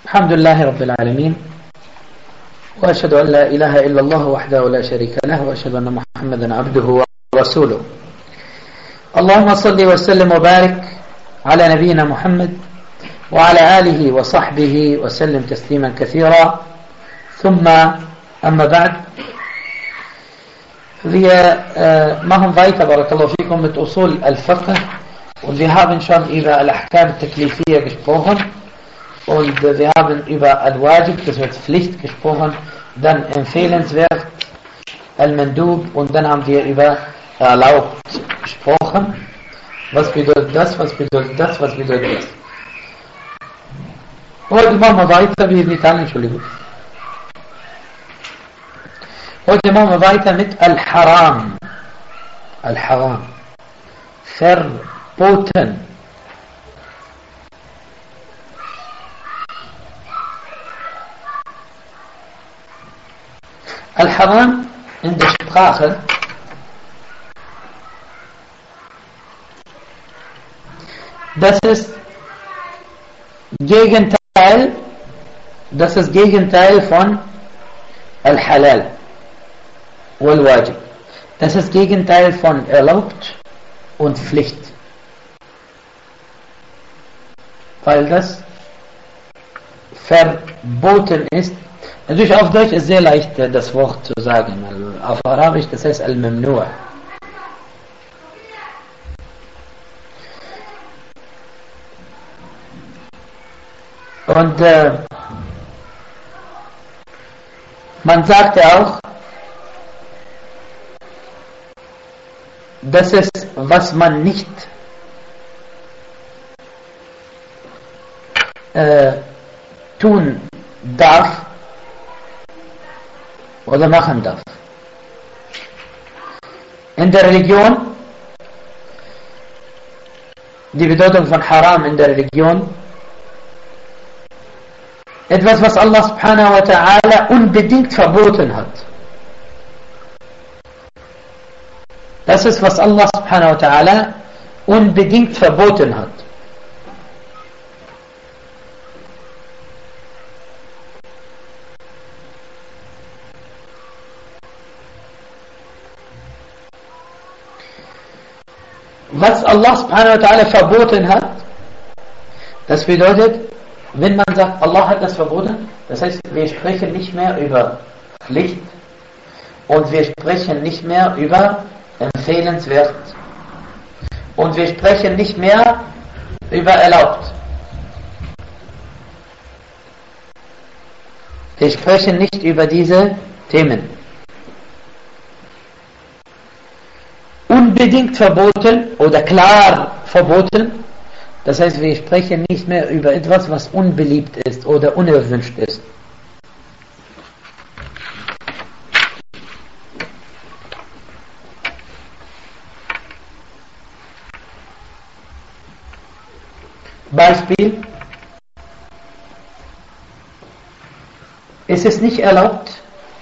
الحمد لله رب العالمين، وأشهد أن لا إله إلا الله وحده لا شريك له، وأشهد أن محمدا عبده ورسوله. اللهم صل وسلم وبارك على نبينا محمد وعلى آله وصحبه وسلم تسليما كثيرا. ثم أما بعد. Wir machen weiter, barakallahu fikum, mit Usul al-Fiqh, und wir haben schon über al-Ahkam al-Taklifiyya gesprochen und wir haben über al-Wajib, das wird Pflicht, gesprochen, dann empfehlenswert, al-Mandub, und dann haben wir über erlaubt gesprochen. Was bedeutet das, was bedeutet das, was bedeutet das? Heute machen wir weiter, wie in Italien, Entschuldigung. Heute machen wir weiter mit Al-Haram. Al-Haram. Verboten. Al-Haram in der Sprache das ist Gegenteil von Al-Halal wal-Wajib. Das ist Gegenteil von erlaubt und Pflicht. Weil das verboten ist. Natürlich auf Deutsch ist sehr leicht das Wort zu sagen. Auf Arabisch das heißt Al-Mamnu'. Und man sagte auch, das ist, was man nicht tun darf oder machen darf. In der Religion, die Bedeutung von Haram in der Religion, etwas, was Allah subhanahu wa ta'ala unbedingt verboten hat. Das ist, was Allah subhanahu wa ta'ala unbedingt verboten hat. Was Allah subhanahu wa ta'ala verboten hat, das bedeutet, wenn man sagt, Allah hat das verboten, das heißt, wir sprechen nicht mehr über Pflicht und wir sprechen nicht mehr über empfehlenswert und wir sprechen nicht mehr über erlaubt. Wir sprechen nicht über diese Themen. Unbedingt verboten oder klar verboten, das heißt, wir sprechen nicht mehr über etwas, was unbeliebt ist oder unerwünscht ist. Beispiel: Es ist nicht erlaubt,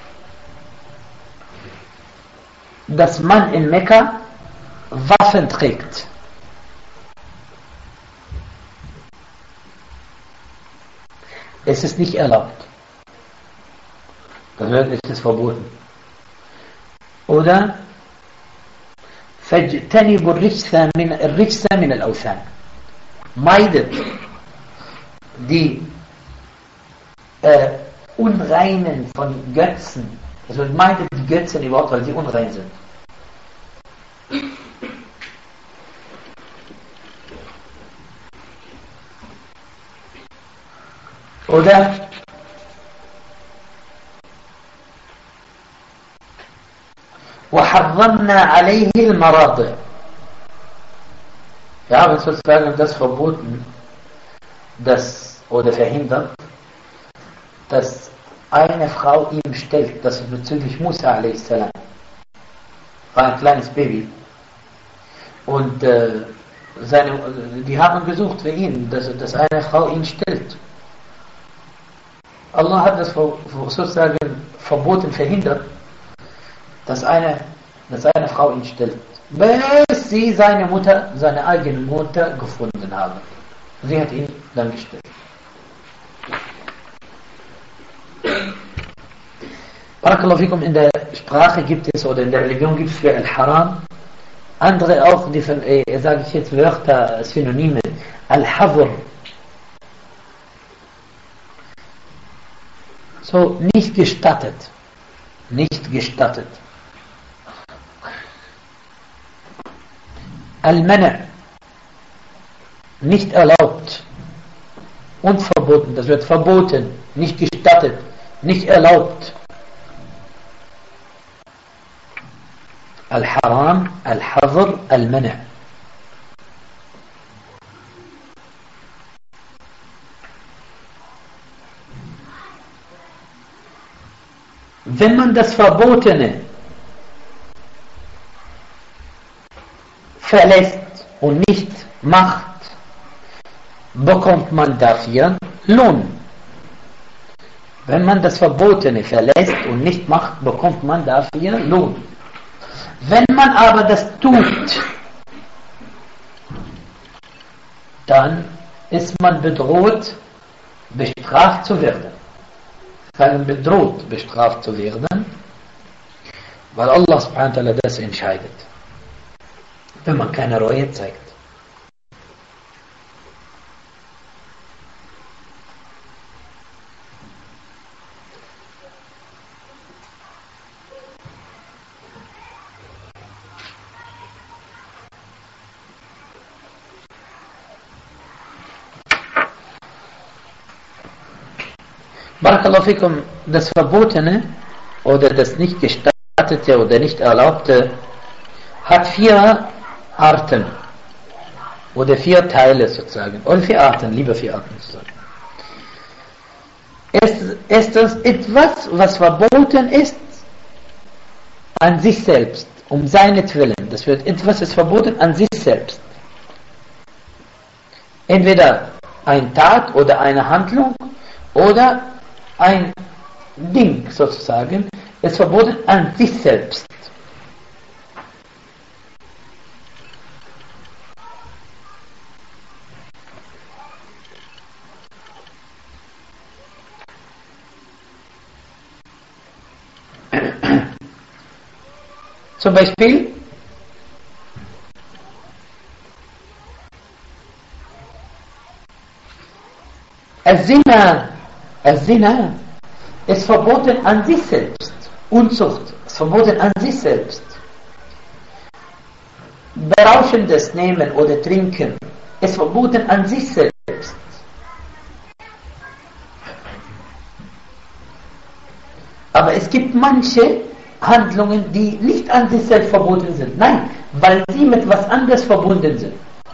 dass man in Mekka Waffen trägt. Es ist nicht erlaubt. Das ist verboten. Oder فَاجْتَنِبُوا الرِّجْسَ مِنَ الْأَوْثَانِ. Meidet die Unreinen von Götzen. Also meidet die Götzen überhaupt, weil sie unrein sind. Oder وَحَرَّمْنَا عَلَيْهِ الْمَرَاضِعِ. Wir haben sozusagen das verboten, oder verhindert, dass eine Frau ihm stellt, das ist bezüglich Musa a.s. war ein kleines Baby. Und die haben gesucht für ihn, dass eine Frau ihn stillt. Allah hat das sozusagen verboten, verhindert, dass eine Frau ihn stillt, bis sie seine eigene Mutter gefunden haben. Sie hat ihn dann gestellt. Barakallahu fikum, in der Sprache gibt es oder in der Religion gibt es für Al-Haram andere auch, die sage ich jetzt Wörter, Synonyme. Al-Hadr. So, nicht gestattet. Nicht gestattet. Al-Mana'. Nicht erlaubt. Und verboten. Das wird verboten. Nicht gestattet. Nicht erlaubt. Al-Haram, Al-Hadr, Al-Mana'. Wenn man das Verbotene verlässt und nicht macht, bekommt man dafür Lohn. Wenn man das Verbotene verlässt und nicht macht, bekommt man dafür Lohn. Wenn man aber das tut, dann ist man bedroht, bestraft zu werden. Sagen bedroht, bestraft zu werden, weil Allah subhanahu wa ta'ala das entscheidet, wenn man keine Reue zeigt. Barakallahu fikum, das Verbotene oder das nicht gestattete oder nicht erlaubte hat 4 Arten oder 4 Teile sozusagen, oder 4 Arten, lieber 4 Arten sozusagen. Erstens etwas, was verboten ist an sich selbst, um seinetwillen. Das wird etwas ist verboten an sich selbst. Entweder ein Tat oder eine Handlung oder ein Ding sozusagen, ist verboten an sich selbst. Zum Beispiel Zina ist verboten an sich selbst. Unzucht ist verboten an sich selbst. Berauschendes Nehmen oder Trinken ist verboten an sich selbst. Aber es gibt manche Handlungen, die nicht an sich selbst verboten sind. Nein, weil sie mit was anderes verbunden sind.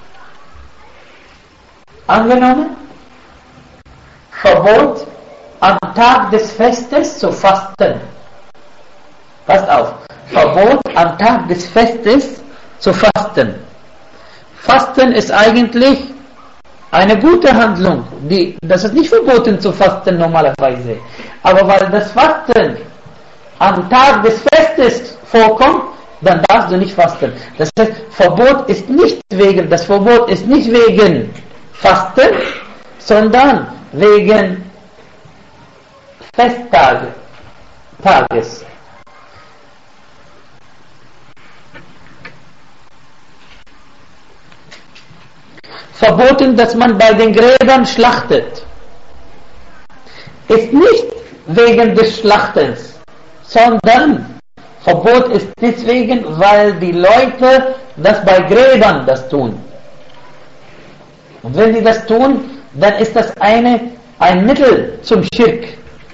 Angenommen, Verbot, am Tag des Festes zu fasten. Passt auf. Verbot, am Tag des Festes zu fasten. Fasten ist eigentlich eine gute Handlung. Das ist nicht verboten zu fasten normalerweise. Aber weil das Fasten am Tag des Festes vorkommt, dann darfst du nicht fasten. Das heißt, das Verbot ist nicht wegen Fasten, sondern wegen Festtages. Verboten, dass man bei den Gräbern schlachtet, ist nicht wegen des Schlachtens, sondern Verbot ist deswegen, weil die Leute das bei Gräbern das tun. Und wenn sie das tun, dann ist das ein Mittel zum Schirk.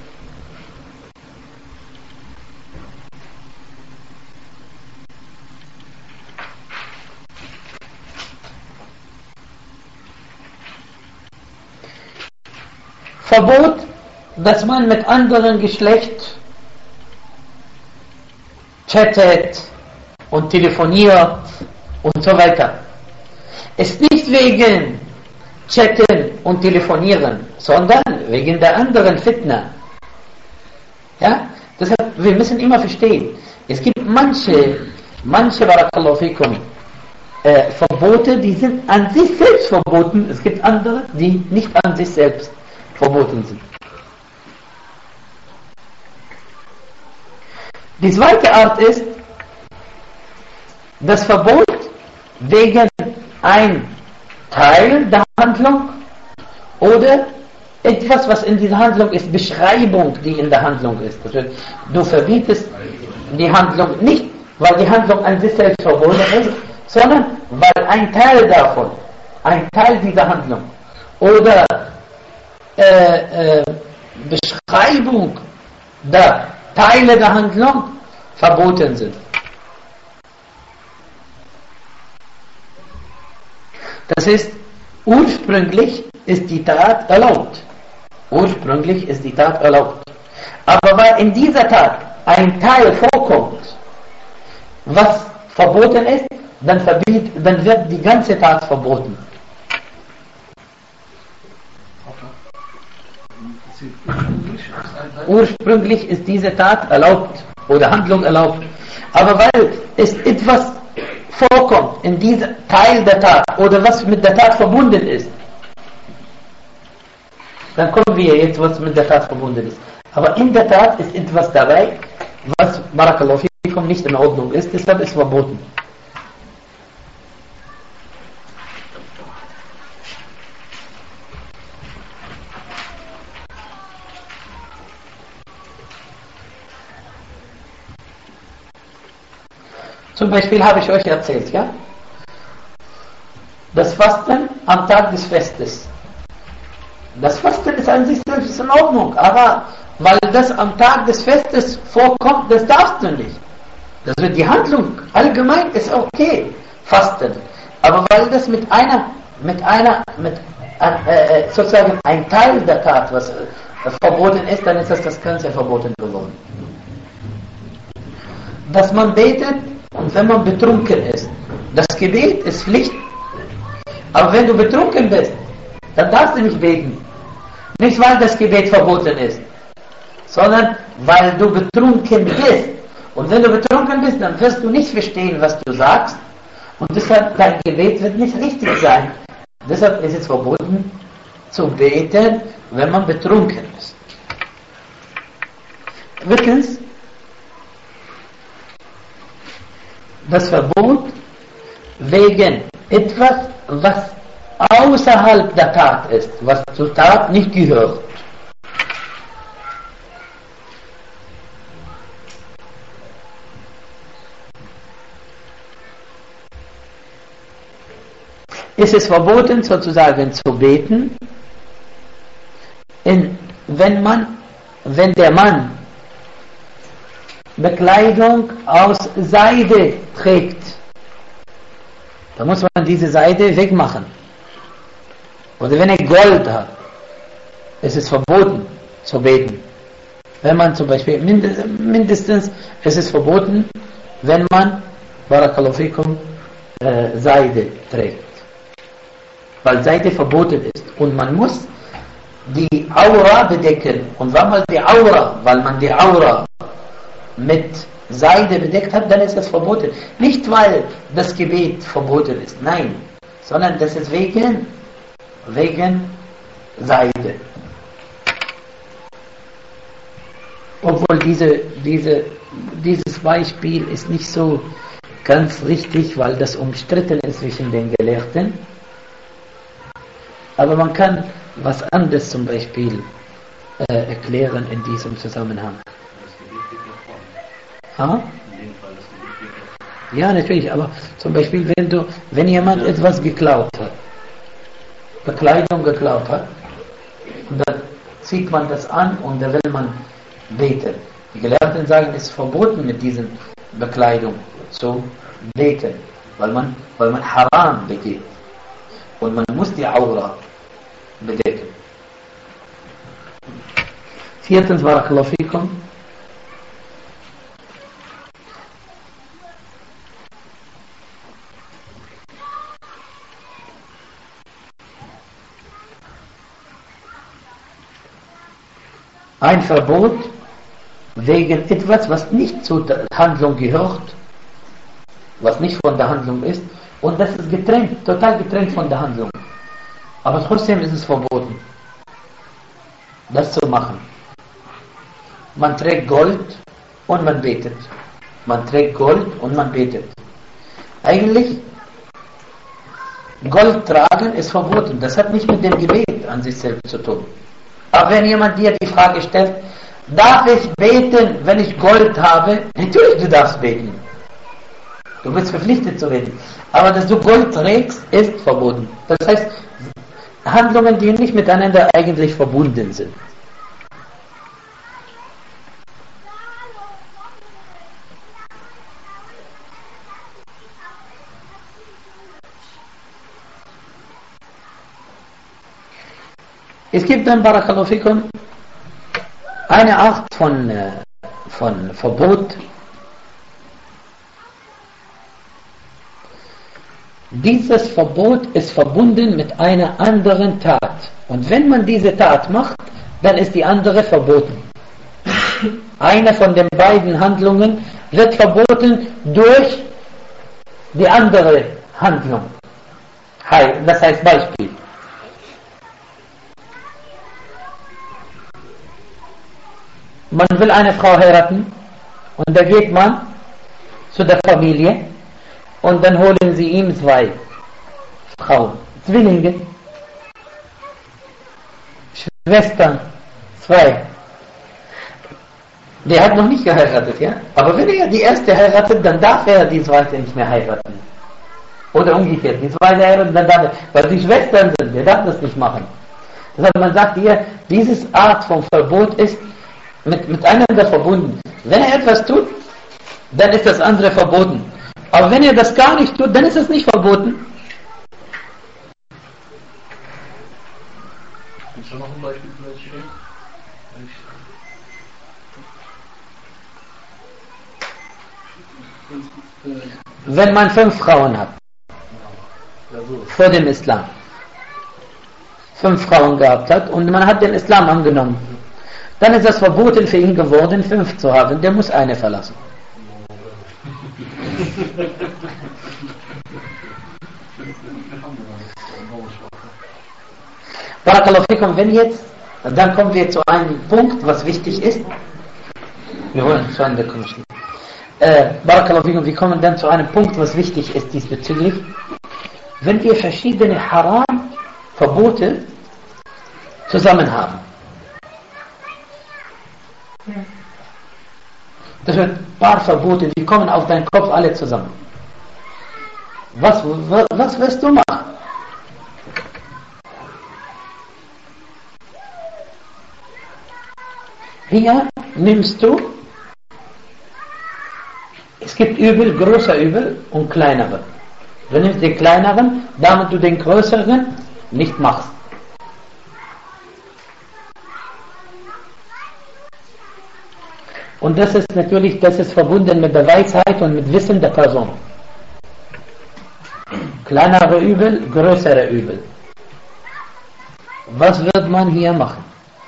Verbot, dass man mit anderen Geschlecht chattet und telefoniert und so weiter. Ist nicht wegen Chatten und Telefonieren, sondern wegen der anderen Fitna. Ja? Deshalb, wir müssen immer verstehen, es gibt manche Barakallahu fikum, Verbote, die sind an sich selbst verboten, es gibt andere, die nicht an sich selbst verboten sind. Die zweite Art ist das Verbot wegen ein Teil der Handlung oder etwas, was in dieser Handlung ist, Beschreibung, die in der Handlung ist. Also, du verbietest die Handlung nicht, weil die Handlung an sich selbst verboten ist, sondern weil ein Teil davon, ein Teil dieser Handlung oder Beschreibung der Teile der Handlung verboten sind. Das heißt, ursprünglich ist die Tat erlaubt. Ursprünglich ist die Tat erlaubt. Aber weil in dieser Tat ein Teil vorkommt, was verboten ist, dann wird die ganze Tat verboten. Ursprünglich ist diese Tat erlaubt oder Handlung erlaubt. Aber weil es etwas vorkommt in diesem Teil der Tat oder was mit der Tat verbunden ist, dann kommen wir jetzt, was mit der Tat verbunden ist. Aber in der Tat ist etwas dabei, was Barakallahu fikum nicht in Ordnung ist, deshalb ist verboten. Zum Beispiel habe ich euch erzählt, ja? Das Fasten am Tag des Festes. Das Fasten ist an sich selbst in Ordnung, aber weil das am Tag des Festes vorkommt, das darfst du nicht. Das wird die Handlung allgemein ist okay, Fasten. Aber weil das sozusagen ein Teil der Tat, was verboten ist, dann ist das Ganze verboten geworden. Dass man betet, und wenn man betrunken ist, das Gebet ist Pflicht. Aber wenn du betrunken bist, dann darfst du nicht beten. Nicht, weil das Gebet verboten ist, sondern weil du betrunken bist. Und wenn du betrunken bist, dann wirst du nicht verstehen, was du sagst. Und deshalb, dein Gebet wird nicht richtig sein. Deshalb ist es verboten, zu beten, wenn man betrunken ist. Drittens, das Verbot wegen etwas, was außerhalb der Tat ist, was zur Tat nicht gehört. Es ist verboten, sozusagen zu beten, wenn der Mann Bekleidung aus Seide trägt, dann muss man diese Seide wegmachen. Oder wenn er Gold hat, es ist verboten zu beten. Wenn man zum Beispiel, mindestens, es ist verboten, wenn man, Barakallahu fikum, Seide trägt. Weil Seide verboten ist. Und man muss die Aura bedecken. Und wenn man die Aura mit Seide bedeckt hat, dann ist das verboten. Nicht, weil das Gebet verboten ist, nein, sondern das ist wegen Seide. Obwohl dieses Beispiel ist nicht so ganz richtig, weil das umstritten ist zwischen den Gelehrten. Aber man kann was anderes zum Beispiel erklären in diesem Zusammenhang. Ha? Ja, natürlich, aber zum Beispiel, wenn jemand etwas geklaut hat, Bekleidung geklaut hat, und dann zieht man das an und da will man beten. Die Gelehrten sagen, es ist verboten, mit dieser Bekleidung zu beten, weil man Haram begeht. Und man muss die Aura bedecken. Viertens, Barakallahu fikum, ein Verbot wegen etwas, was nicht zur Handlung gehört, was nicht von der Handlung ist, und das ist getrennt, total getrennt von der Handlung. Aber trotzdem ist es verboten, das zu machen. Man trägt Gold und man betet. Man trägt Gold und man betet. Eigentlich, Gold tragen ist verboten. Das hat nicht mit dem Gebet an sich selbst zu tun. Aber wenn jemand dir die Frage stellt, darf ich beten, wenn ich Gold habe? Natürlich, du darfst beten. Du bist verpflichtet zu beten. Aber dass du Gold trägst, ist verboten. Das heißt, Handlungen, die nicht miteinander eigentlich verbunden sind. Es gibt dann, Barakallahu fikum, eine Art von Verbot. Dieses Verbot ist verbunden mit einer anderen Tat. Und wenn man diese Tat macht, dann ist die andere verboten. Eine von den beiden Handlungen wird verboten durch die andere Handlung. Das heißt Beispiel. Man will eine Frau heiraten und da geht man zu der Familie und dann holen sie ihm 2 Frauen, Zwillinge, Schwestern, 2. Der hat noch nicht geheiratet, ja? Aber wenn er die erste heiratet, dann darf er die zweite nicht mehr heiraten. Oder umgekehrt, die zweite heiratet, dann darf er, weil die Schwestern sind, der darf das nicht machen. Deshalb man sagt hier, diese Art von Verbot ist miteinander verbunden. Wenn er etwas tut, dann ist das andere verboten. Aber wenn er das gar nicht tut, dann ist es nicht verboten. Kannst du noch ein Beispiel vielleicht stellen? Wenn man 5 Frauen hat, vor dem Islam, 5 Frauen gehabt hat und man hat den Islam angenommen, dann ist das verboten für ihn geworden, 5 zu haben. Der muss eine verlassen. Barakallahu fikum, dann kommen wir zu einem Punkt, was wichtig ist. Wir wollen zu Ende kommen. Barakallahu fikum, wir kommen dann zu einem Punkt, was wichtig ist diesbezüglich. Wenn wir verschiedene Haram-Verbote zusammen haben. Das sind ein paar Verbote, die kommen auf deinen Kopf alle zusammen. Was wirst du machen? Hier nimmst du, es gibt Übel, großer Übel und kleinere. Du nimmst den kleineren, damit du den größeren nicht machst. Und das ist natürlich, das ist verbunden mit der Weisheit und mit Wissen der Person. Kleinere Übel, größere Übel. Was wird man hier machen?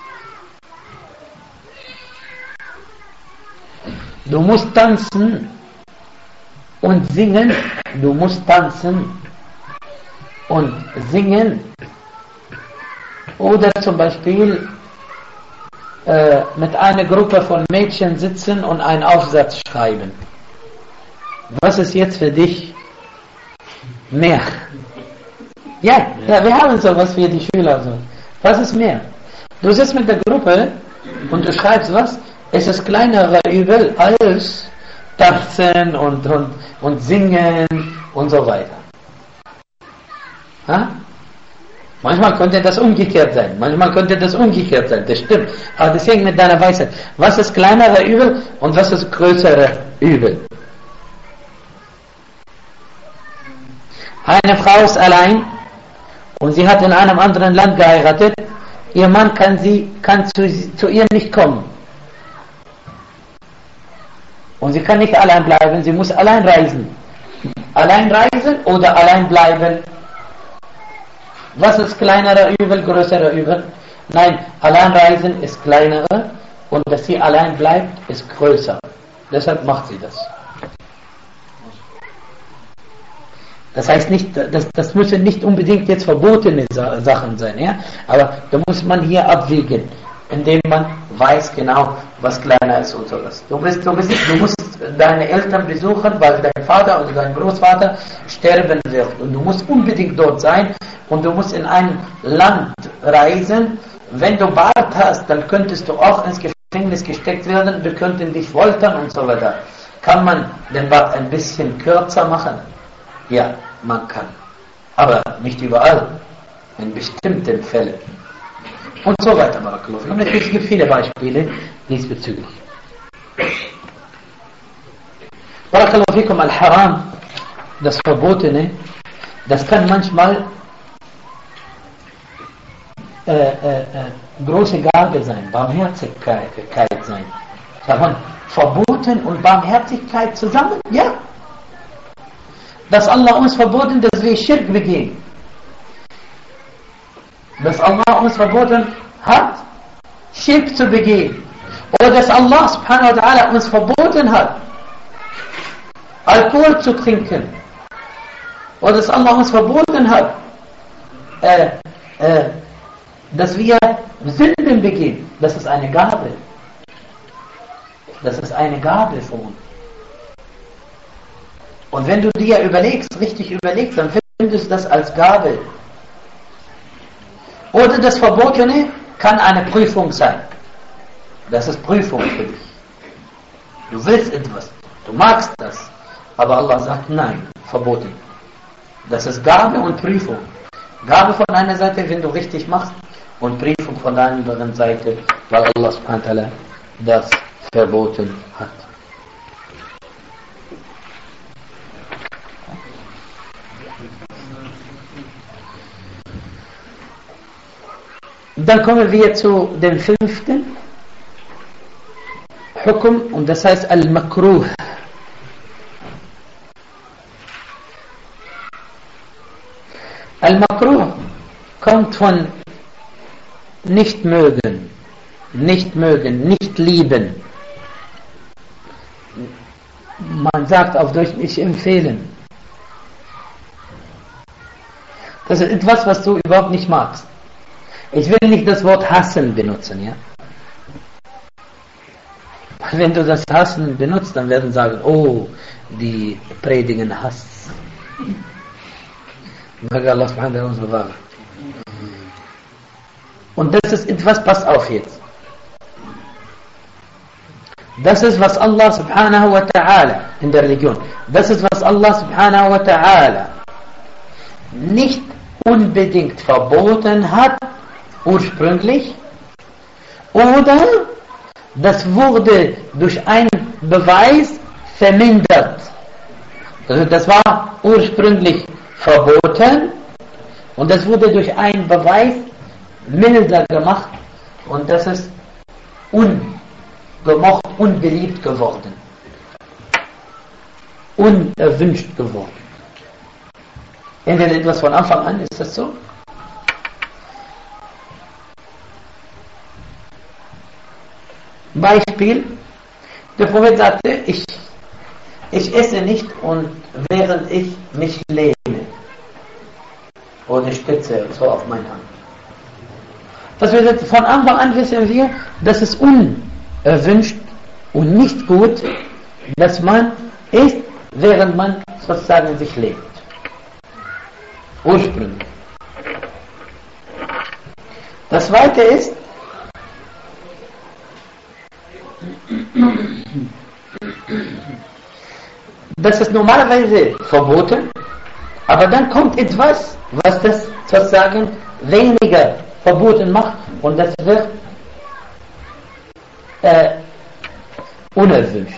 Du musst tanzen und singen. Du musst tanzen und singen. Oder zum Beispiel mit einer Gruppe von Mädchen sitzen und einen Aufsatz schreiben. Was ist jetzt für dich mehr? Ja, wir haben sowas für die Schüler. So. Was ist mehr? Du sitzt mit der Gruppe und du schreibst was? Es ist kleinere Übel als tanzen und singen und so weiter. Ha? Manchmal könnte das umgekehrt sein. Das stimmt. Aber das hängt mit deiner Weisheit. Was ist kleinere Übel und was ist größere Übel? Eine Frau ist allein und sie hat in einem anderen Land geheiratet. Ihr Mann kann zu ihr nicht kommen. Und sie kann nicht allein bleiben, sie muss allein reisen. Allein reisen oder allein bleiben? Was ist kleinerer Übel, größerer Übel? Nein, allein reisen ist kleinerer und dass sie allein bleibt, ist größer. Deshalb macht sie das. Das heißt nicht, das müssen nicht unbedingt jetzt verbotene Sachen sein, ja? Aber da muss man hier abwägen, indem man weiß genau, was kleiner ist und sowas. Du musst deine Eltern besuchen, weil dein Vater oder dein Großvater sterben wird. Und du musst unbedingt dort sein und du musst in ein Land reisen. Wenn du Bart hast, dann könntest du auch ins Gefängnis gesteckt werden, wir könnten dich foltern und so weiter. Kann man den Bart ein bisschen kürzer machen? Ja, man kann. Aber nicht überall. In bestimmten Fällen. Und so weiter, Barakallahu. Und natürlich gibt es viele Beispiele diesbezüglich. Barakallahu fikum, al-Haram, das Verbotene, das kann manchmal große Gabe sein, Barmherzigkeit sein. Davon verboten und Barmherzigkeit zusammen, ja. Dass Allah uns verboten, dass wir Schirk begehen. Dass Allah uns verboten hat, Schirk zu begehen. Oder dass Allah subhanahu wa ta'ala uns verboten hat, Alkohol zu trinken. Oder dass Allah uns verboten hat, dass wir Sünden begehen. Das ist eine Gabe. Das ist eine Gabe von uns. Und wenn du dir richtig überlegst, dann findest du das als Gabe. Oder das Verbotene kann eine Prüfung sein. Das ist Prüfung für dich. Du willst etwas, du magst das, aber Allah sagt nein, verboten. Das ist Gabe und Prüfung. Gabe von einer Seite, wenn du richtig machst, und Prüfung von der anderen Seite, weil Allah subhanahu wa ta'ala das verboten hat. Dann kommen wir zu dem 5. Hukum, und das heißt Al-Makruh. Al-Makruh kommt von nicht mögen, nicht lieben. Man sagt auf Deutsch nicht empfehlen. Das ist etwas, was du überhaupt nicht magst. Ich will nicht das Wort hassen benutzen, ja. Wenn du das Hassen benutzt, dann werden sie sagen, oh, die predigen Hass. Möge Allah subhanahu wa ta'ala bewahren. Und das ist etwas, pass auf jetzt. Das ist, was Allah subhanahu wa ta'ala in der Religion, das ist, was Allah subhanahu wa ta'ala nicht unbedingt verboten hat, ursprünglich, oder das wurde durch einen Beweis vermindert. Also das war ursprünglich verboten und das wurde durch einen Beweis milder gemacht und das ist ungemocht, unbeliebt geworden, unerwünscht geworden. Entweder etwas von Anfang an, ist das so? Beispiel, der Prophet sagte, ich esse nicht und während ich mich lehne oder stütze so auf meine Hand. Das bedeutet, von Anfang an wissen wir, dass es unerwünscht und nicht gut, dass man isst, während man sozusagen sich lehnt. Ursprünglich. Das zweite ist, das ist normalerweise verboten, aber dann kommt etwas, was das sozusagen weniger verboten macht und das wird unerwünscht.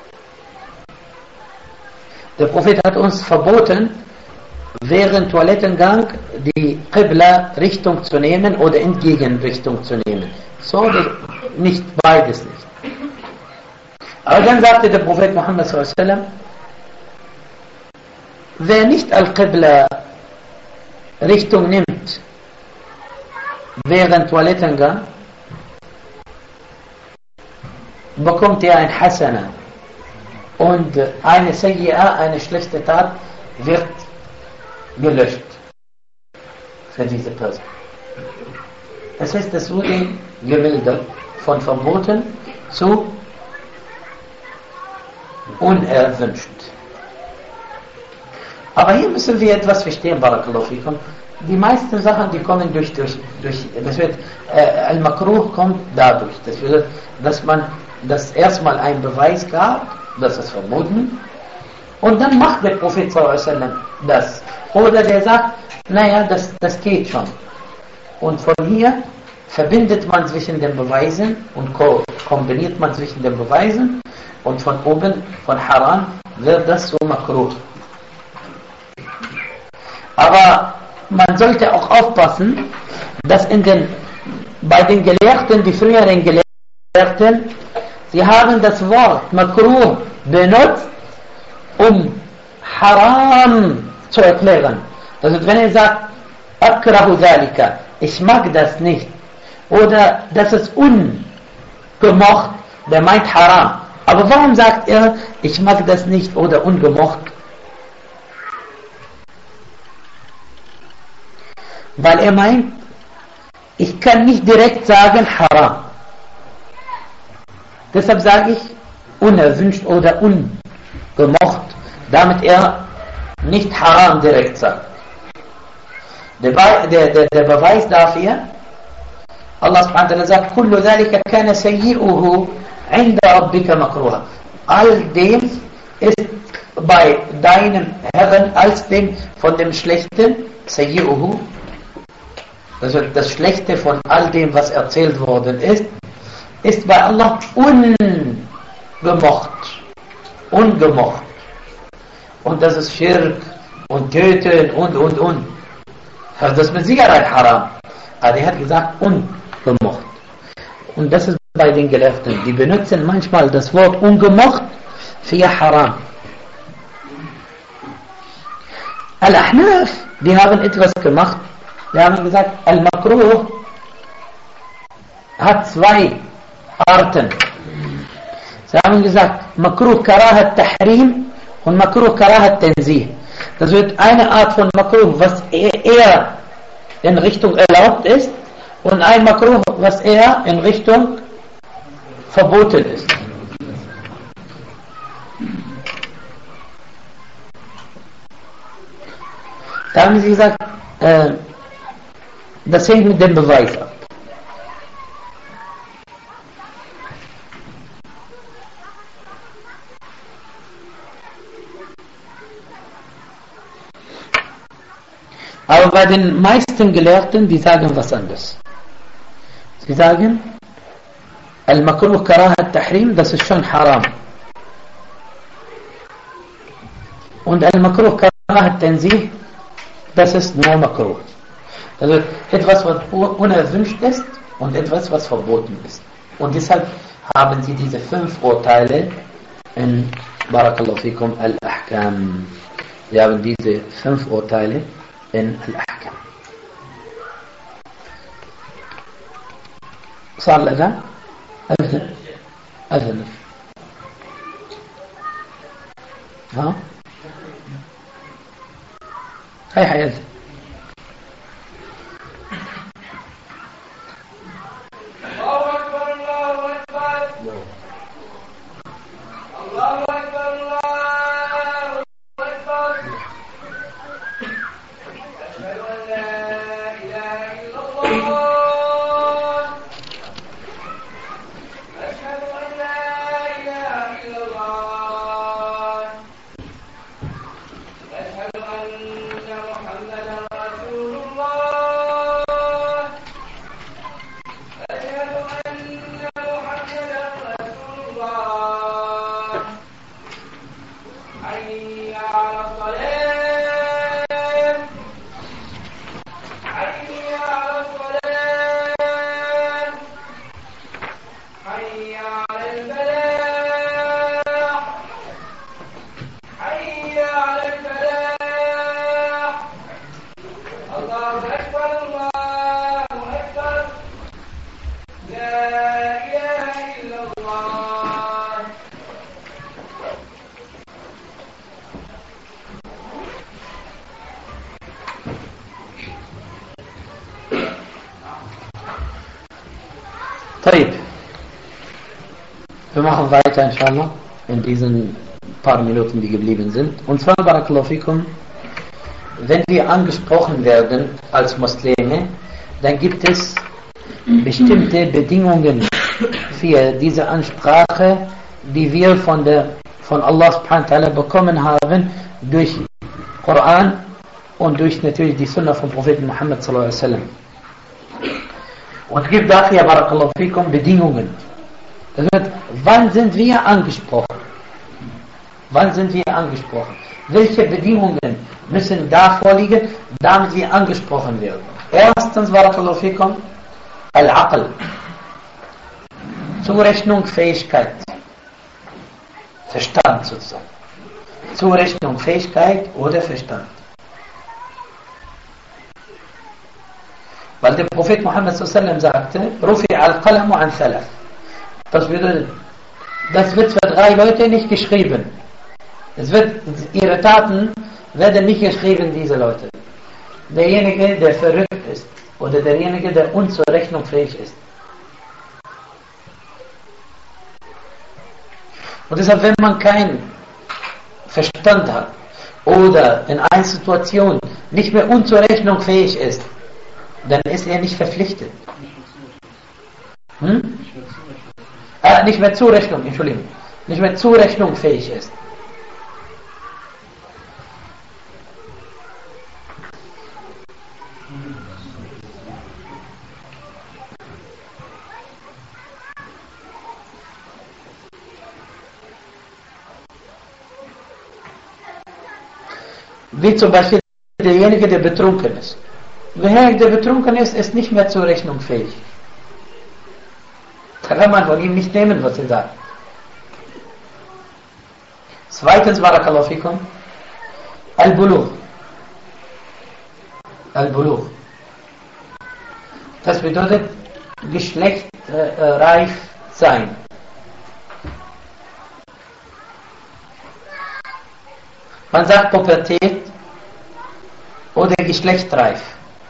Der Prophet hat uns verboten, während Toilettengang die Qibla-Richtung zu nehmen oder Entgegenrichtung zu nehmen. So, nicht beides nicht. Aber dann sagte der Prophet Muhammad sallallahu alaihi wasallam, wer nicht Al-Qibla Richtung nimmt während Toilettengang, bekommt er ein Hasana und eine Sayyi'a, eine schlechte Tat, wird gelöscht für diese Person. Das heißt, es wurde gemildert von verboten zu unerwünscht. Aber hier müssen wir etwas verstehen, Barakallahu fikum. Die meisten Sachen, die kommen durch das wird, Al-Makruh kommt dadurch, dass erstmal ein Beweis gab, das ist verboten, und dann macht der Prophet sallallahu das. Oder der sagt, naja, das geht schon. Und von hier verbindet man zwischen den Beweisen und kombiniert man zwischen den Beweisen und von oben, von Haram, wird das so Makruh. Aber man sollte auch aufpassen, dass bei den Gelehrten, die früheren Gelehrten, sie haben das Wort Makruh benutzt, um Haram zu erklären. Also wenn er sagt, Akrahu dhalika, ich mag das nicht, oder das ist ungemocht, der meint Haram. Aber warum sagt er, ich mag das nicht oder ungemocht? Weil er meint, ich kann nicht direkt sagen Haram. Deshalb sage ich unerwünscht oder ungemocht, damit er nicht Haram direkt sagt. Der Beweis dafür, Allah subhanahu wa ta'ala sagt, Kullu dhalika kana sayyi'uhu 'inda rabbika makruha. All dem ist bei deinem Herrn als dem von dem Schlechten, sayyi'uhu, also das Schlechte von all dem, was erzählt worden ist bei Allah ungemocht. Und das ist Schirk und Töten und. Also das ist mit Sicherheit Haram. Aber er hat gesagt ungemocht. Und das ist bei den Gelehrten. Die benutzen manchmal das Wort ungemocht für Haram. Al-Ahnaf, die haben etwas gemacht. Die haben gesagt, Al-Makruh hat zwei Arten. Sie haben gesagt, Makruh Karahat Tahrim und Makruh Karahat Tanzih. Das wird eine Art von Makruh, was eher in Richtung erlaubt ist, und ein Makruh, was eher in Richtung verboten ist. Da haben sie gesagt, das hängt mit dem Beweis ab. Aber bei den meisten Gelehrten, die sagen was anderes. Sie sagen, Al-Makruh Karahat Tahrim, das ist schon Haram. Und Al-Makruh Karahat Tanzih, das ist nur Makruh. Also etwas, was unerwünscht ist und etwas, was verboten ist. Und deshalb haben sie diese 5 Urteile in Barakallahu fikum Al-Ahkam. Sie haben diese 5 Urteile in Al-Ahkam. صار الأذان؟ أذن. ها؟ هاي حيأذن. طيب Wir machen weiter, inshallah, in diesen paar Minuten, die geblieben sind. Und zwar, Barakallahu fikum, wenn wir angesprochen werden als Muslime, dann gibt es bestimmte Bedingungen für diese Ansprache, die wir von Allah subhanahu wa ta'ala bekommen haben, durch Koran und durch natürlich die Sunna vom Propheten Muhammad sallallahu alaihi wasallam. Und es gibt dafür, Barakallahu fikum, Bedingungen. Das wird, wann sind wir angesprochen? Wann sind wir angesprochen? Welche Bedingungen müssen da vorliegen, damit wir angesprochen werden? Erstens, Barakallahu fikum, Al-Aql. Zurechnung, Fähigkeit. Verstand sozusagen. Zurechnung, Fähigkeit oder Verstand. Weil der Prophet Muhammad sallallahu alaihi wasallam sagte, Rufi al-Qalamu an Thalath. Das bedeutet, das wird für 3 Leute nicht geschrieben. Ihre Taten werden nicht geschrieben, diese Leute. Derjenige, der verrückt ist, oder derjenige, der unzurechnungsfähig ist. Und deshalb, wenn man keinen Verstand hat, oder in einer Situation nicht mehr unzurechnungsfähig ist, dann ist er nicht verpflichtet. Nicht mehr Zurechnung, Entschuldigung. Nicht mehr zurechnungsfähig ist. Wie zum Beispiel derjenige, der betrunken ist. Derjenige, der betrunken ist, ist nicht mehr zurechnungsfähig. Da kann man von ihm nicht nehmen, was er sagt. Zweitens, Barakallahu fikum, Al-Bulugh. Al-Bulugh. Das bedeutet, geschlechtsreif sein. Man sagt Pubertät oder geschlechtsreif.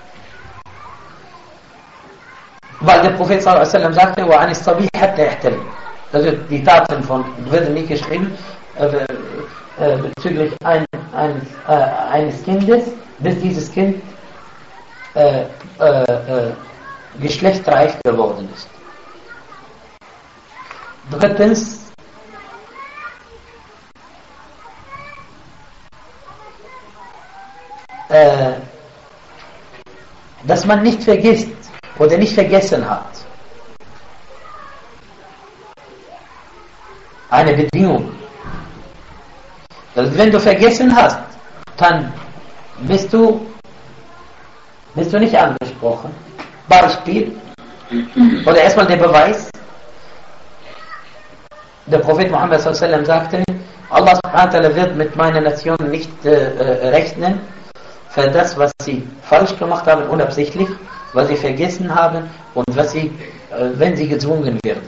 Weil der Prophet sallallahu alaihi wasallam sagte, وَعَنِ الصَّبِيحِ حَتَّى يَحْتَلِمْ. Also die Taten werden nicht geschrieben bezüglich eines Kindes, bis dieses Kind geschlechtsreif geworden ist. Drittens, dass man nicht vergisst oder nicht vergessen hat. Eine Bedingung. Also wenn du vergessen hast, dann bist du nicht angesprochen. Beispiel, oder erstmal der Beweis. Der Prophet Muhammad sallallahu alaihi wasallam sagte, Allah subhanahu wa ta'ala wird mit meiner Nation nicht rechnen für das, was sie falsch gemacht haben, unabsichtlich, was sie vergessen haben und was sie, wenn sie gezwungen werden.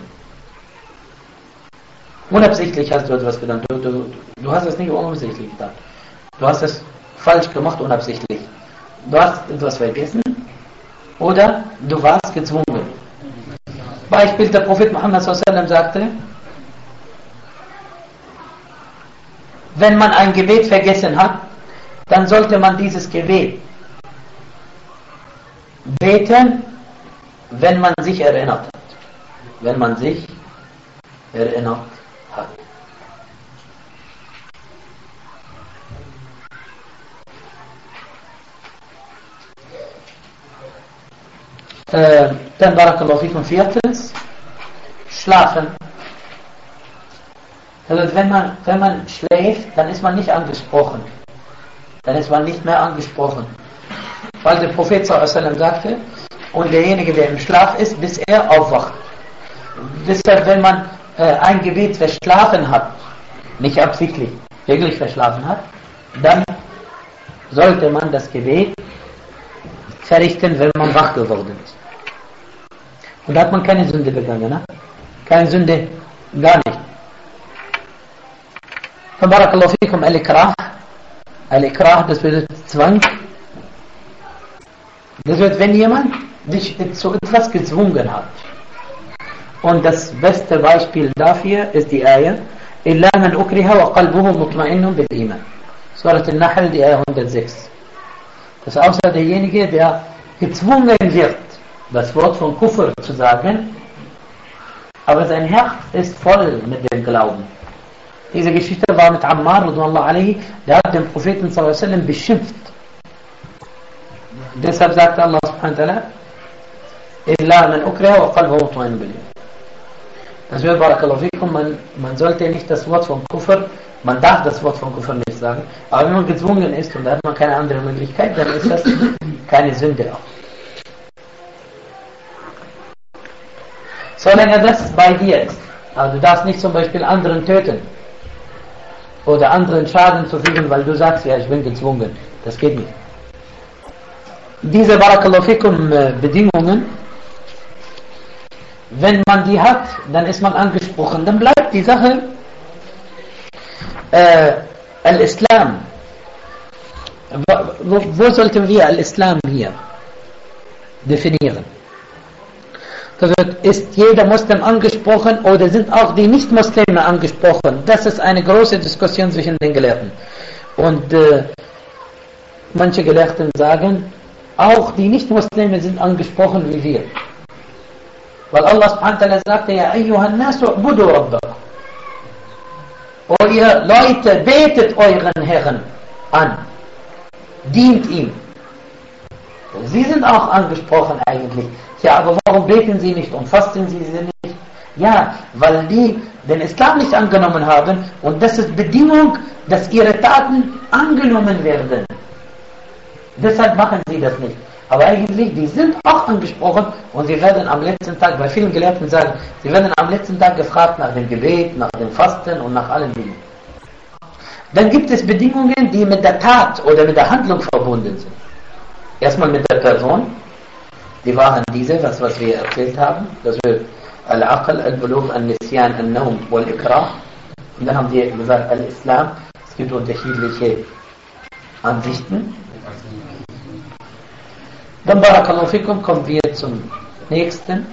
Unabsichtlich hast du etwas getan. Du hast es nicht unabsichtlich getan. Du hast es falsch gemacht, unabsichtlich. Du hast etwas vergessen oder du warst gezwungen. Beispiel, der Prophet Muhammad sallallahu alaihi wasallam sagte, wenn man ein Gebet vergessen hat, dann sollte man dieses Gebet beten, wenn man sich erinnert hat. Wenn man sich erinnert hat. Dann Barakallahu fikum, viertens, schlafen. Also wenn man schläft, dann ist man nicht angesprochen. Dann ist man nicht mehr angesprochen. Weil der Prophet sallallahu alaihi wasallam sagte, und derjenige, der im Schlaf ist, bis er aufwacht. Deshalb, wenn man ein Gebet verschlafen hat, nicht absichtlich, wirklich verschlafen hat, dann sollte man das Gebet verrichten, wenn man wach geworden ist. Und da hat man keine Sünde begangen, ne? Keine Sünde, gar nicht. Barakallahu fikum, Al-Ikrah. Al-Ikrah, das bedeutet Zwang. Das bedeutet, wenn jemand dich zu etwas gezwungen hat. Und das beste Beispiel dafür ist die Ayah إِلَّا مَنْ أُكْرِهَ وَقَلْبُهُ مُطْمَئِنٌ بِالْإِيمَانِ. Surat An-Nahl, die Ayah 106. Das ist außer derjenige, der gezwungen wird, das Wort von Kufr zu sagen, aber sein Herz ist voll mit dem Glauben. Diese Geschichte war mit Ammar, der hat den Propheten s.a.w. beschimpft. Deshalb sagt Allah subhanahu wa ta'ala, إِلَّا مَنْ أُكْرِهَ وَقَلْبُهُ مُطْمَئِنٌ بِالْإِيمَانِ. Das wird Barakallahu fikum, man sollte nicht das Wort von Kufr, man darf das Wort von Kufr nicht sagen, aber wenn man gezwungen ist und da hat man keine andere Möglichkeit, dann ist das keine Sünde auch. Solange das bei dir ist. Also du darfst nicht zum Beispiel anderen töten oder anderen Schaden zufügen, weil du sagst, ja, ich bin gezwungen. Das geht nicht. Diese Barakallahu fikum Bedingungen, wenn man die hat, dann ist man angesprochen. Dann bleibt die Sache Al-Islam. Wo sollten wir Al-Islam hier definieren? Ist jeder Muslim angesprochen oder sind auch die Nicht-Muslime angesprochen? Das ist eine große Diskussion zwischen den Gelehrten. Und manche Gelehrten sagen, auch die Nicht-Muslime sind angesprochen wie wir. Weil Allah subhanahu wa ta'ala sagte, ja, ayyuhan nasu u'budu rabbakum. O ihr Leute, betet euren Herrn an. Dient ihm. Sie sind auch angesprochen eigentlich. Ja, aber warum beten sie nicht und fasten sie nicht? Ja, weil die den Islam nicht angenommen haben und das ist Bedingung, dass ihre Taten angenommen werden. Deshalb machen sie das nicht. Aber eigentlich, die sind auch angesprochen und sie werden am letzten Tag, bei vielen Gelehrten sagen, sie werden am letzten Tag gefragt nach dem Gebet, nach dem Fasten und nach allen Dingen. Dann gibt es Bedingungen, die mit der Tat oder mit der Handlung verbunden sind. Erstmal mit der Person, die waren diese, was wir erzählt haben, das wird Al-Aql, Al-Bulugh, Al-Nisyan, Al-Nawm, Wal-Ikrah. Und dann haben wir gesagt, Al-Islam, es gibt unterschiedliche Ansichten. Dann Barakallahu fikum, kommen wir zum nächsten,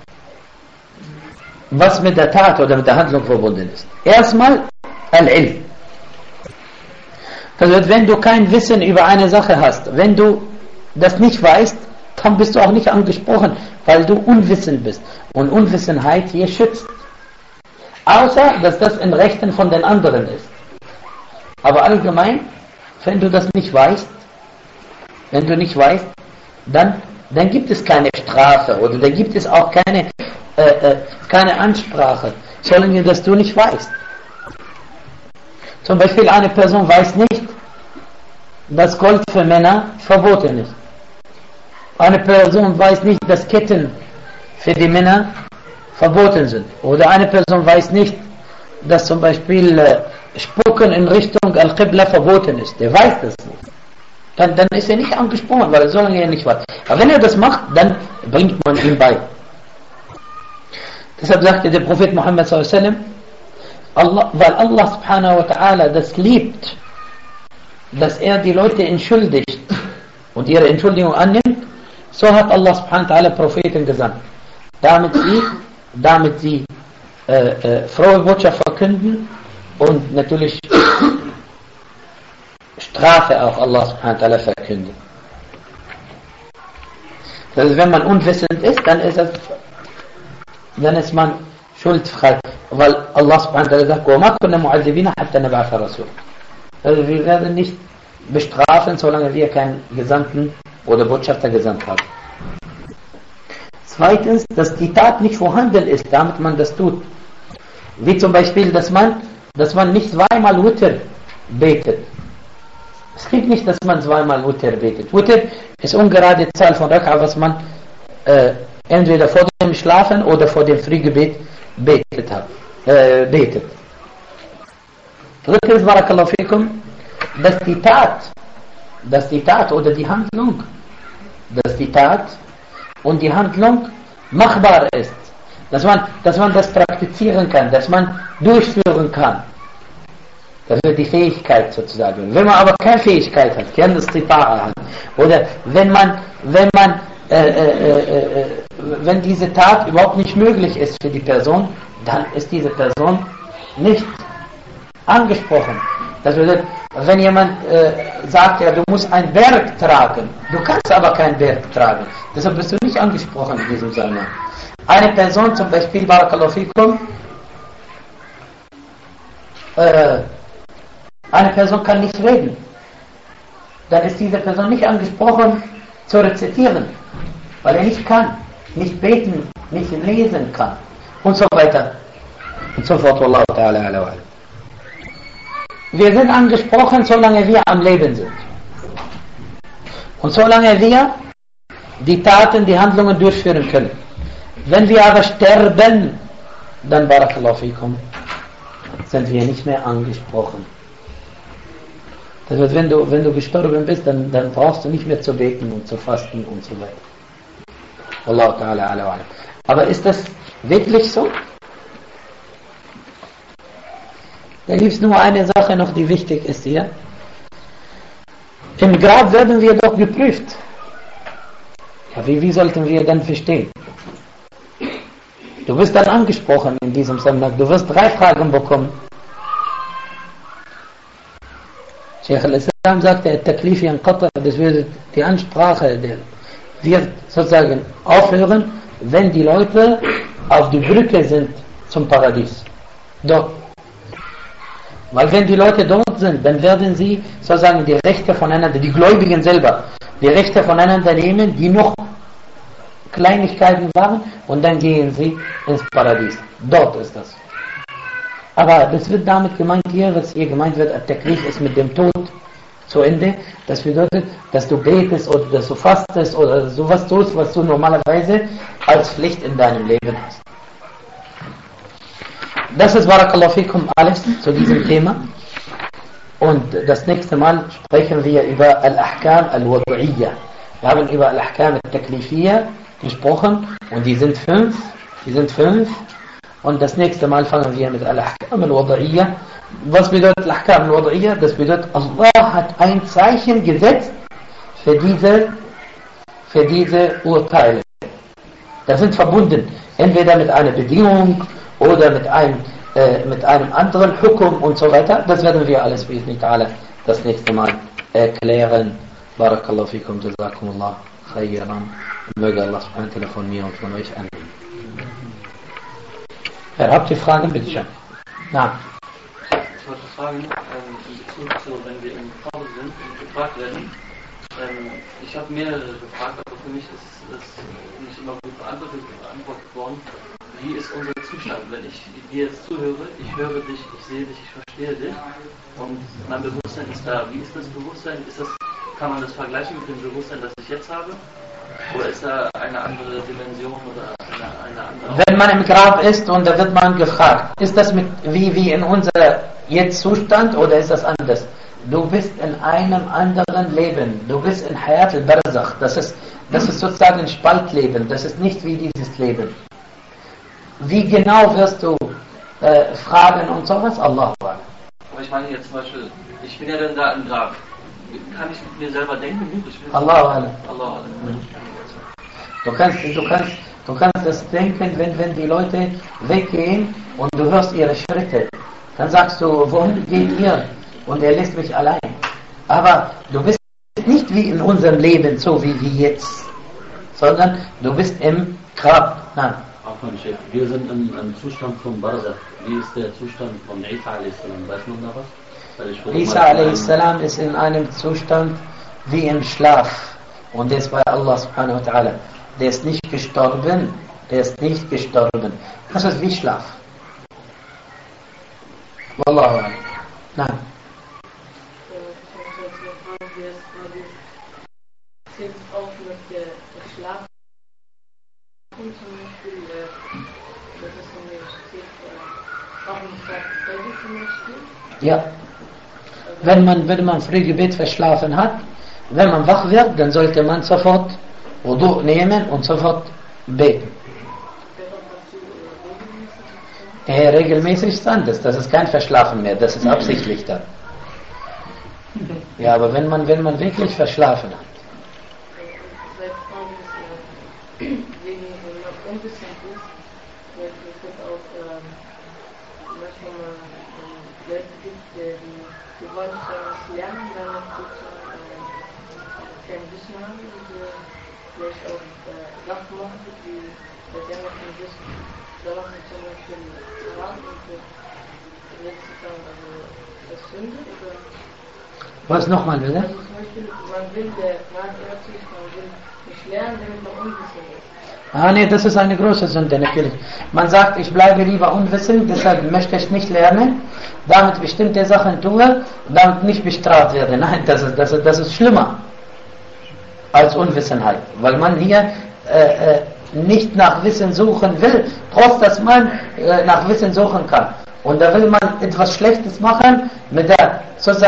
was mit der Tat oder mit der Handlung verbunden ist. Erstmal Al-Ilm. Das heißt, wenn du kein Wissen über eine Sache hast, wenn du das nicht weißt, dann bist du auch nicht angesprochen, weil du unwissend bist. Und Unwissenheit hier schützt. Außer, dass das in Rechten von den anderen ist. Aber allgemein, wenn du das nicht weißt, dann gibt es keine Strafe oder dann gibt es auch keine Ansprache, solange dass du nicht weißt. Zum Beispiel eine Person weiß nicht, dass Gold für Männer verboten ist. Eine Person weiß nicht, dass Ketten für die Männer verboten sind. Oder eine Person weiß nicht, dass zum Beispiel Spucken in Richtung Al-Qibla verboten ist. Der weiß das nicht. Dann ist er nicht angesprochen, weil solange er nicht weiß. Aber wenn er das macht, dann bringt man ihm bei. Deshalb sagte der Prophet Muhammad s.a.w. Weil Allah subhanahu wa ta'ala das liebt, dass er die Leute entschuldigt und ihre Entschuldigung annimmt, so hat Allah subhanahu wa ta'ala Propheten gesandt, damit sie frohe Botschaft verkünden und natürlich Strafe auch Allah subhanahu wa ta'ala verkündet. Also wenn man unwissend ist, dann ist man schuldfrei, weil Allah subhanahu wa ta'ala sagt, وَمَا كُنَّا مُعَذِّبِينَ حَتَّى نَبْعَثَ رَسُولًا. Also wir werden nicht bestrafen, solange wir keinen Gesandten oder Botschafter gesandt haben. Zweitens, dass die Tat nicht vorhanden ist, damit man das tut. Wie zum Beispiel, dass man nicht zweimal Witr betet. Es gibt nicht, dass man zweimal Witr betet. Witr ist ungerade Zahl von Rak'a, was man entweder vor dem Schlafen oder vor dem Frühgebet betet. Drittens, Barakallahu fikum, dass die Tat oder die Handlung, dass die Tat und die Handlung machbar ist. Dass man das praktizieren kann, dass man durchführen kann. Das ist die Fähigkeit sozusagen. Wenn man aber keine Fähigkeit hat, keine Istifa'a hat, oder wenn man wenn diese Tat überhaupt nicht möglich ist für die Person, dann ist diese Person nicht angesprochen. Das bedeutet, wenn jemand sagt, ja, du musst einen Berg tragen, du kannst aber keinen Berg tragen, deshalb bist du nicht angesprochen in diesem Sinne. Eine Person zum Beispiel, Barakallahu fikum, eine Person kann nicht reden, dann ist diese Person nicht angesprochen zu rezitieren, weil er nicht kann, nicht beten, nicht lesen kann und so weiter und so fort. Wallahu ta'ala ala wa. Wir sind angesprochen, solange wir am Leben sind. Und solange wir die Taten, die Handlungen durchführen können. Wenn wir aber sterben, dann Barakallahu fikum, sind wir nicht mehr angesprochen. Das heißt, wenn du gestorben bist, dann brauchst du nicht mehr zu beten und zu fasten und so weiter. Wallahu ta'ala ala wa. Aber ist das wirklich so? Da gibt es nur eine Sache noch, die wichtig ist hier. Im Grab werden wir doch geprüft. Ja, wie sollten wir dann verstehen? Du wirst dann angesprochen in diesem Seminar. Du wirst 3 Fragen bekommen. Sheikh al-Islam sagte, Taklif yanqata, das würde die Ansprache wird sozusagen aufhören, wenn die Leute auf die Brücke sind zum Paradies. Dort. Weil wenn die Leute dort sind, dann werden sie sozusagen die Rechte voneinander, die Gläubigen selber, die Rechte voneinander nehmen, die noch Kleinigkeiten waren, und dann gehen sie ins Paradies. Dort ist das. Aber das wird damit gemeint hier, was hier gemeint wird, At-Taklif ist mit dem Tod zu Ende. Das bedeutet, dass du betest oder dass du fastest oder sowas tust, was du normalerweise als Pflicht in deinem Leben hast. Das ist Barakallahu fikum alles zu diesem Thema. Und das nächste Mal sprechen wir über Al-Ahkam Al-Wad'iyya. Wir haben über Al-Ahkam Al-Taklifiyya gesprochen und die sind 5. Und das nächste Mal fangen wir mit Al-Ahkam Al-Wad'iyya. Was bedeutet Al-Ahkam Al-Wad'iyya? Das bedeutet, Allah hat ein Zeichen gesetzt für diese Urteile. Das sind verbunden entweder mit einer Bedingung oder mit einem anderen Hukum und so weiter. Das werden wir alles das nächste Mal erklären. Barakallahu fikum, jazakumullah khayran. Möge Allah subhanahu wa ta'ala von mir und von euch annehmen. Habt ihr Fragen? Bitte schön. Na. Ich wollte fragen, in Bezug zu, wenn wir im Pause sind und gefragt werden. Ich habe mehrere gefragt, aber für mich ist das nicht immer gut beantwortet worden. Wie ist unser Zustand, wenn ich dir jetzt zuhöre, ich höre dich, ich sehe dich, ich verstehe dich und mein Bewusstsein ist da. Wie ist das Bewusstsein? Kann man das vergleichen mit dem Bewusstsein, das ich jetzt habe? Oder ist da eine andere Dimension oder eine andere... Wenn man im Grab ist und da wird man gefragt, ist das wie in unser jetzt Zustand oder ist das anders? Du bist in einem anderen Leben. Du bist in Hayat al-Barzakh. Das ist sozusagen ein Spaltleben. Das ist nicht wie dieses Leben. Wie genau wirst du fragen und sowas? Allah. Aber ich meine jetzt zum Beispiel, ich bin ja dann da im Grab. Kann ich mit mir selber denken? Allah. Du kannst das denken, wenn die Leute weggehen und du hörst ihre Schritte. Dann sagst du, wohin geht ihr? Und er lässt mich allein. Aber du bist nicht wie in unserem Leben, so wie jetzt, sondern du bist im Grab. Nein. Wir sind im Zustand von Barzakh. Wie ist der Zustand von Isa a.s.? Weiß man da was? Isa a.s. ist in einem Zustand wie im Schlaf. Und der ist bei Allah subhanahu wa ta'ala. Der ist nicht gestorben. Das ist wie Schlaf. Wallahu. Nein. Auch mit der Schlaf zum Beispiel, das ist so eine auch nicht Freude zum Beispiel. Ja. Wenn man Frühgebet verschlafen hat, wenn man wach wird, dann sollte man sofort Wudu nehmen und sofort beten. Regelmäßig ist anders. Das ist kein Verschlafen mehr, das ist absichtlich dann. Ja, aber wenn man wirklich verschlafen hat. schon mal Leute gibt, die wollen zwar was lernen, dann sozusagen kein Wissen haben und vielleicht auch Sachen machen, die der Sänger von Wissen. Da machen wir zum Beispiel Haram und letzte sagen, also das Sünde oder. Was nochmal, bitte? Also zum Beispiel, man will nicht lernen, damit man unwissend ist. Ah, nee, das ist eine große Sünde, natürlich. Man sagt, ich bleibe lieber unwissend, deshalb möchte ich nicht lernen, damit bestimmte Sachen tue, damit nicht bestraft werde. Nein, das ist schlimmer als Unwissenheit, weil man hier nicht nach Wissen suchen will, trotz dass man nach Wissen suchen kann. Und da will man etwas Schlechtes machen, mit der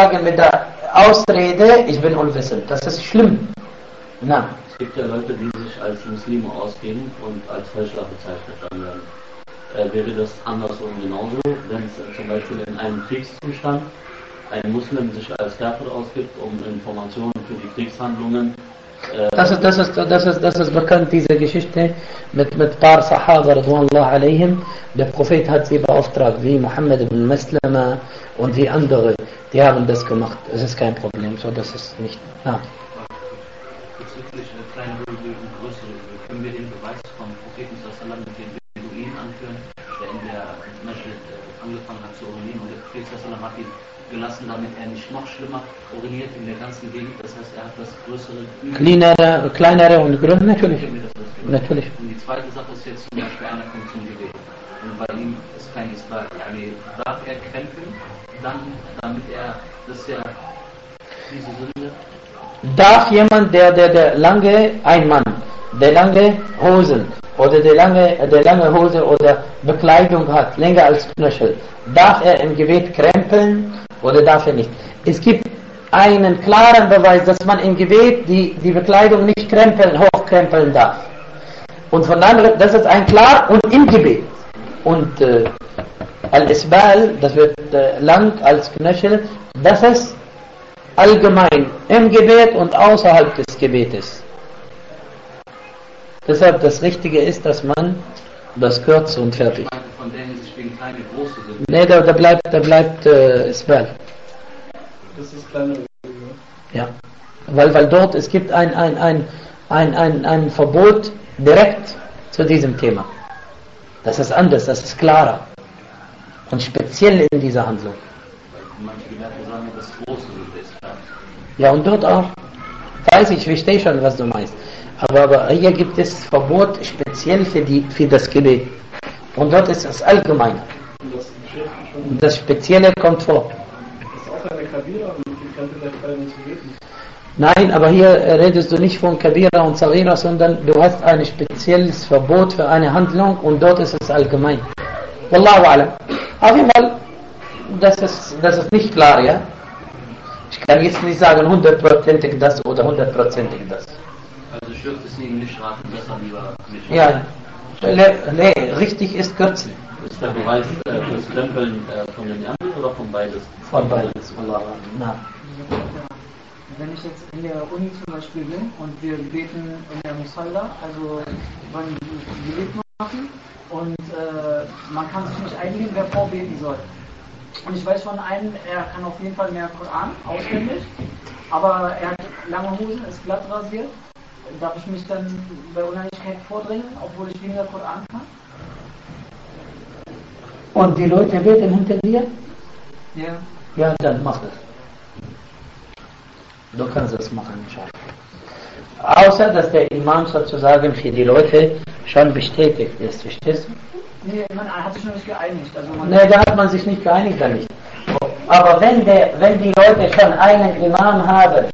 Ausrede, ich bin unwissend. Das ist schlimm. Na. Es gibt ja Leute, die sich als Muslime ausgeben und als Heuchler bezeichnet werden. Wäre das andersrum genauso, wenn es zum Beispiel in einem Kriegszustand ein Muslim sich als Kafir ausgibt, um Informationen für die Kriegshandlungen. Das ist bekannt, diese Geschichte mit paar Sahaba radwanallahu alayhim. Der Prophet hat sie beauftragt, wie Muhammad ibn Maslama und wie andere, die haben das gemacht. Es ist kein Problem, so das ist nicht. Ja. Bezüglich kleine Höhle und größere Höhle, können wir den Beweis vom Propheten sallallahu mit den Beduinen anführen, der in der Masjid angefangen hat zu urinieren und der Prophet sallallahu hat ihn gelassen, damit er nicht noch schlimmer uriniert in der ganzen Gegend. Das heißt, er hat das größere Kleinere und größere, natürlich. Natürlich. Und die zweite Sache ist jetzt zum Beispiel, einer kommt zum Gebet und bei ihm ist kein Isbal. Darf er krempeln, dann, damit er, das ist ja diese Sünde. Darf jemand, der lange, ein Mann, der lange Hosen oder der lange Hose oder Bekleidung hat, länger als Knöchel, darf er im Gebet krempeln oder darf er nicht? Es gibt einen klaren Beweis, dass man im Gebet die Bekleidung nicht hochkrempeln darf. Und von daher, das ist ein klar und im Gebet. Und Al-Isbal, das wird lang als Knöchel, das ist allgemein im Gebet und außerhalb des Gebetes. Deshalb das Richtige ist, dass man das kürzt und fertig. Von denen sich wegen kleine große sind. Nee, da bleibt Isbal. Das ist kleine. Ja. Weil dort, es gibt ein Verbot direkt zu diesem Thema. Das ist anders, das ist klarer. Und speziell in dieser Handlung. Manche Gelehrte sagen, das große ist klar. Ja, und dort auch. Weiß ich, verstehe schon, was du meinst. Aber hier gibt es Verbot speziell für das Gebet. Und dort ist es allgemein. Und das Spezielle kommt vor. Das ist auch eine Kabira und die kann vielleicht nicht beten. Nein, aber hier redest du nicht von Kabira und Sagira, sondern du hast ein spezielles Verbot für eine Handlung und dort ist es allgemein. Wallahu alam. Auf jeden Fall, das ist nicht klar, ja? Ich kann jetzt nicht sagen 100%ig das oder 100%ig das. Also ich würde es Ihnen nicht raten, besser lieber nicht. Ja, nee, richtig ist kürzen. Ist der Beweis fürs Krempeln von den Ärmeln oder von beides? Von beides. Na. Wenn ich jetzt in der Uni zum Beispiel bin und wir beten in der Musalla, also wollen Gebet machen und man kann sich nicht einigen, wer vorbeten soll. Und ich weiß von einem, er kann auf jeden Fall mehr Koran auswendig, aber er hat lange Hosen, ist glatt rasiert. Darf ich mich dann bei Uneinigkeit vordringen, obwohl ich weniger Koran kann? Und die Leute beten hinter dir? Ja. Ja, dann mach das. Du kannst das machen, inshallah. Außer, dass der Imam sozusagen für die Leute schon bestätigt ist, verstehst du? Nee, man hat sich noch nicht geeinigt. Also Nee, da hat man sich nicht geeinigt, dann nicht. Aber wenn die Leute schon einen Imam haben,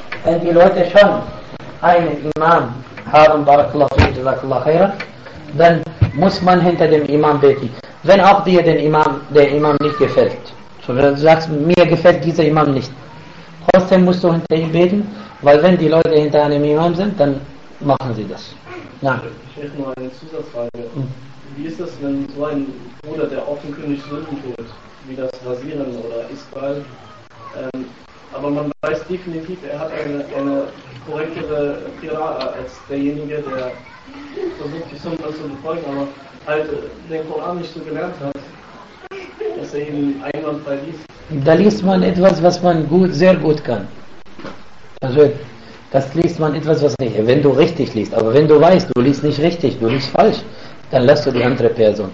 Barakallahu fiik, Jazakallahu khairan, dann muss man hinter dem Imam beten. Wenn auch dir der Imam nicht gefällt. So, wenn du sagst, mir gefällt dieser Imam nicht. Trotzdem musst du hinter ihm beten, weil wenn die Leute hinter einem Imam sind, dann machen sie das. Ja. Ich hätte nur eine Zusatzfrage. Wie ist das, wenn so ein Bruder, der offenkundig Sünden tut, wie das Rasieren oder Isbal, aber man weiß definitiv, er hat eine korrektere Qira'a als derjenige, der versucht, die Sunna zu befolgen, aber halt den Koran nicht so gelernt hat. Das dass er ihn einwandfrei liest? Da liest man etwas, was man sehr gut kann. Also, das liest man etwas, was nicht, wenn du richtig liest. Aber wenn du weißt, du liest nicht richtig, du liest falsch, dann lässt du die andere Person.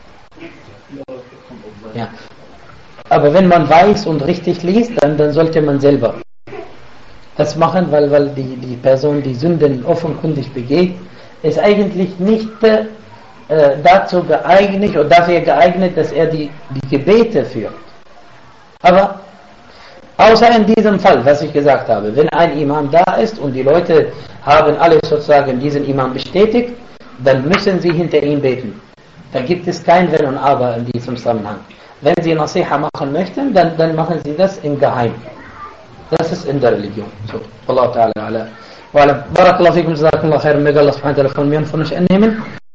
Ja. Aber wenn man weiß und richtig liest, dann sollte man selber das machen, weil die Person, die Sünden offenkundig begeht, ist eigentlich nicht dazu geeignet oder dafür geeignet, dass er die Gebete führt. Aber außer in diesem Fall, was ich gesagt habe, wenn ein Imam da ist und die Leute haben alle sozusagen diesen Imam bestätigt, dann müssen sie hinter ihm beten. Da gibt es kein Wenn und Aber in diesem Zusammenhang. Wenn sie Nasiha machen möchten, dann machen sie das im Geheim. Das ist in der Religion. So, Allah Ta'ala. Barakallahu fikum, jazakumullah khairan, möge Allah subhanahu wa ta'ala von mir und von euch annehmen.